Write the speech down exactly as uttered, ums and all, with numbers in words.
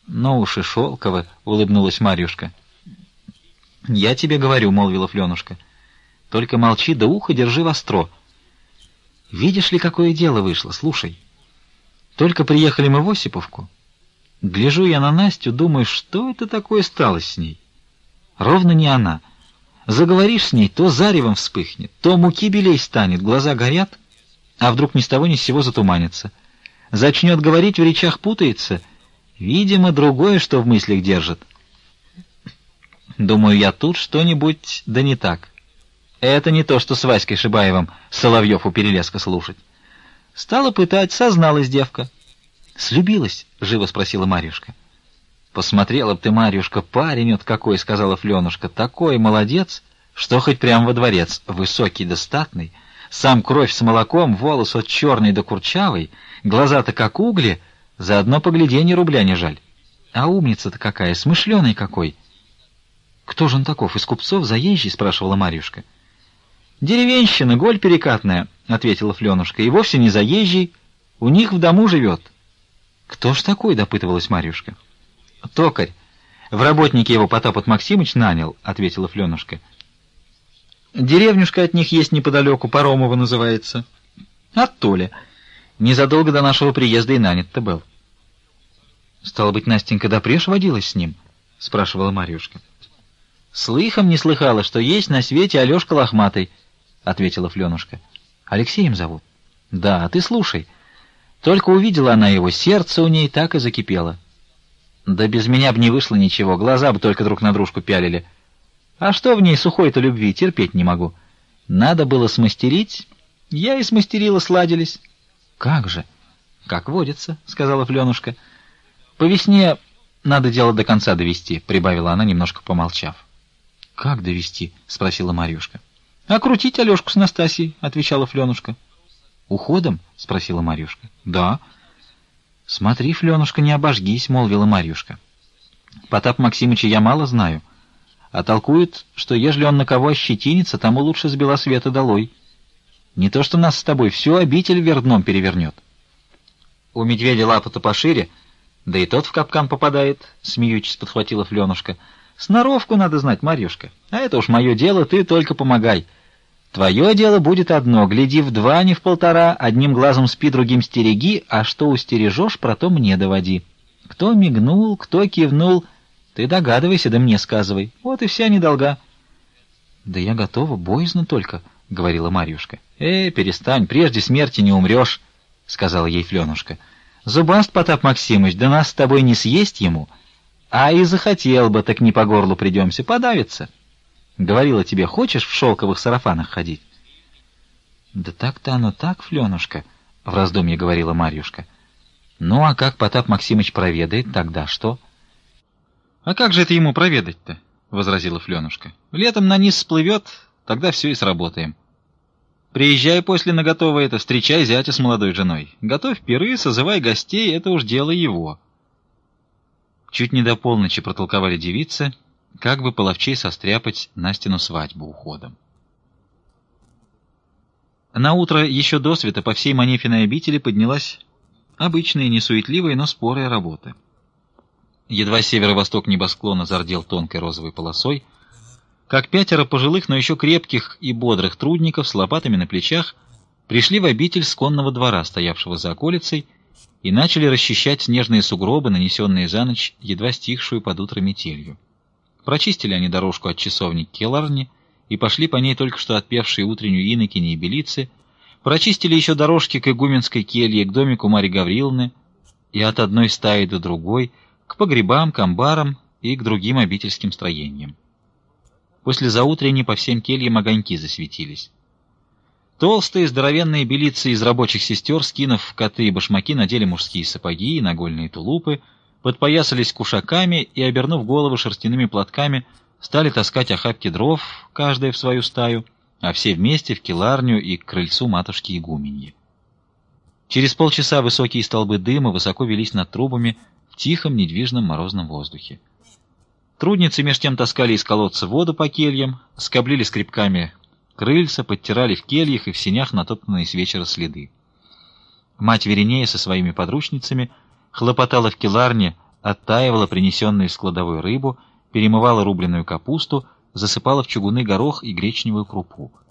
Ну уж и шелково, — улыбнулась Марьюшка. — Я тебе говорю, — молвила Фленушка. — Только молчи, да ухо держи востро. Видишь ли, какое дело вышло, слушай. Только приехали мы в Осиповку. Гляжу я на Настю, думаю, что это такое стало с ней. Ровно не она. Заговоришь с ней, то заревом вспыхнет, то муки белей станет, глаза горят, а вдруг ни с того ни с сего затуманится. Зачнет говорить, в речах путается, видимо, другое, что в мыслях держит. Думаю, я тут что-нибудь, да не так. Это не то, что с Васькой Шибаевым Соловьев у Перелеска слушать. Стала пытать, созналась девка. «Слюбилась?» — живо спросила Марьюшка. «Посмотрела б ты, Марьюшка, парень от какой!» — сказала Фленушка. «Такой молодец, что хоть прямо во дворец. Высокий да статный, сам кровь с молоком, волос от черный да курчавый, глаза-то как угли, заодно погляденье рубля не жаль. А умница-то какая, смышленый какой!» «Кто же он таков, из купцов, заезжий?» — спрашивала Марьюшка. «Деревенщина, голь перекатная», — ответила Фленушка, — «и вовсе не заезжий, у них в дому живет». «Кто ж такой?» — допытывалась Марьюшка. «Токарь. В работнике его Потапот Максимыч нанял», — ответила Фленушка. «Деревнюшка от них есть неподалеку, Паромова называется. От Толя. Незадолго до нашего приезда и нанят-то был». «Стало быть, Настенька допреж водилась с ним?» — спрашивала Марьюшка. «Слыхом не слыхала, что есть на свете Алешка Лохматый», — ответила Фленушка. «Алексеем зовут?» «Да, а ты слушай. Только увидела она его, сердце у ней так и закипело. Да без меня б не вышло ничего, глаза бы только друг на дружку пялили. А что в ней сухой-то любви, терпеть не могу. Надо было смастерить, я и смастерила, сладились». «Как же?» «Как водится», — сказала Фленушка. «По весне надо дело до конца довести», — прибавила она, немножко помолчав. «Как довести?» — спросила Марьюшка. «Окрутить Алешку с Настасьей», — отвечала Фленушка. «Уходом?» — спросила Марьюшка. «Да». «Смотри, Фленушка, не обожгись», — молвила Марьюшка. «Потап Максимыча я мало знаю, а толкует, что ежели он на кого ощетинится, тому лучше с бела света долой. Не то что нас с тобой, всю обитель вверх дном перевернет. У медведя лапа-то пошире, да и тот в капкан попадает», — смеючись подхватила Фленушка. «Сноровку надо знать, Марьюшка, а это уж мое дело, ты только помогай. Твое дело будет одно, гляди в два, не в полтора, одним глазом спи, другим стереги, а что устережешь, про то мне доводи. Кто мигнул, кто кивнул, ты догадывайся, да мне сказывай. Вот и вся недолга». «Да я готова, боязно только», — говорила Марьюшка. «Э, перестань, прежде смерти не умрешь», — сказала ей Фленушка. «Зубаст Потап Максимыч, да нас с тобой не съесть ему, а и захотел бы, так не по горлу придемся, подавится. Говорила тебе, хочешь в шелковых сарафанах ходить?» «Да так-то оно так, Фленушка», — в раздумье говорила Марьюшка. «Ну, а как Потап Максимыч проведает, тогда что?» «А как же это ему проведать-то?» — возразила Фленушка. «Летом на низ всплывет, тогда все и сработаем. Приезжай после на готовое это, встречай зятя с молодой женой. Готовь пиры, созывай гостей, это уж дело его». Чуть не до полночи протолковали девицы, как бы половчей состряпать Настину свадьбу уходом. Наутро еще досвета по всей Манефиной обители поднялась обычная, несуетливая, но спорая работа. Едва северо-восток небосклона зардел тонкой розовой полосой, как пятеро пожилых, но еще крепких и бодрых трудников с лопатами на плечах пришли в обитель сконного двора, стоявшего за околицей, и начали расчищать снежные сугробы, нанесенные за ночь едва стихшую под утро метелью. Прочистили они дорожку от часовни к келарне и пошли по ней только что отпевшие утреннюю инокини и белицы, прочистили еще дорожки к игуменской келье, к домику Марьи Гавриловны, и от одной стаи до другой, к погребам, к амбарам и к другим обительским строениям. После заутренней по всем кельям огоньки засветились. Толстые здоровенные белицы из рабочих сестер, скинув коты и башмаки, надели мужские сапоги и нагольные тулупы, подпоясались кушаками и, обернув головы шерстяными платками, стали таскать охапки дров, каждая в свою стаю, а все вместе в келарню и к крыльцу матушки игуменьи. Через полчаса высокие столбы дыма высоко велись над трубами в тихом, недвижном морозном воздухе. Трудницы меж тем таскали из колодца воду по кельям, скоблили скребками крыльца, подтирали в кельях и в сенях натоптанные с вечера следы. Мать Веринея со своими подручницами хлопотала в келарне, оттаивала принесенную из кладовой рыбу, перемывала рубленую капусту, засыпала в чугуны горох и гречневую крупу.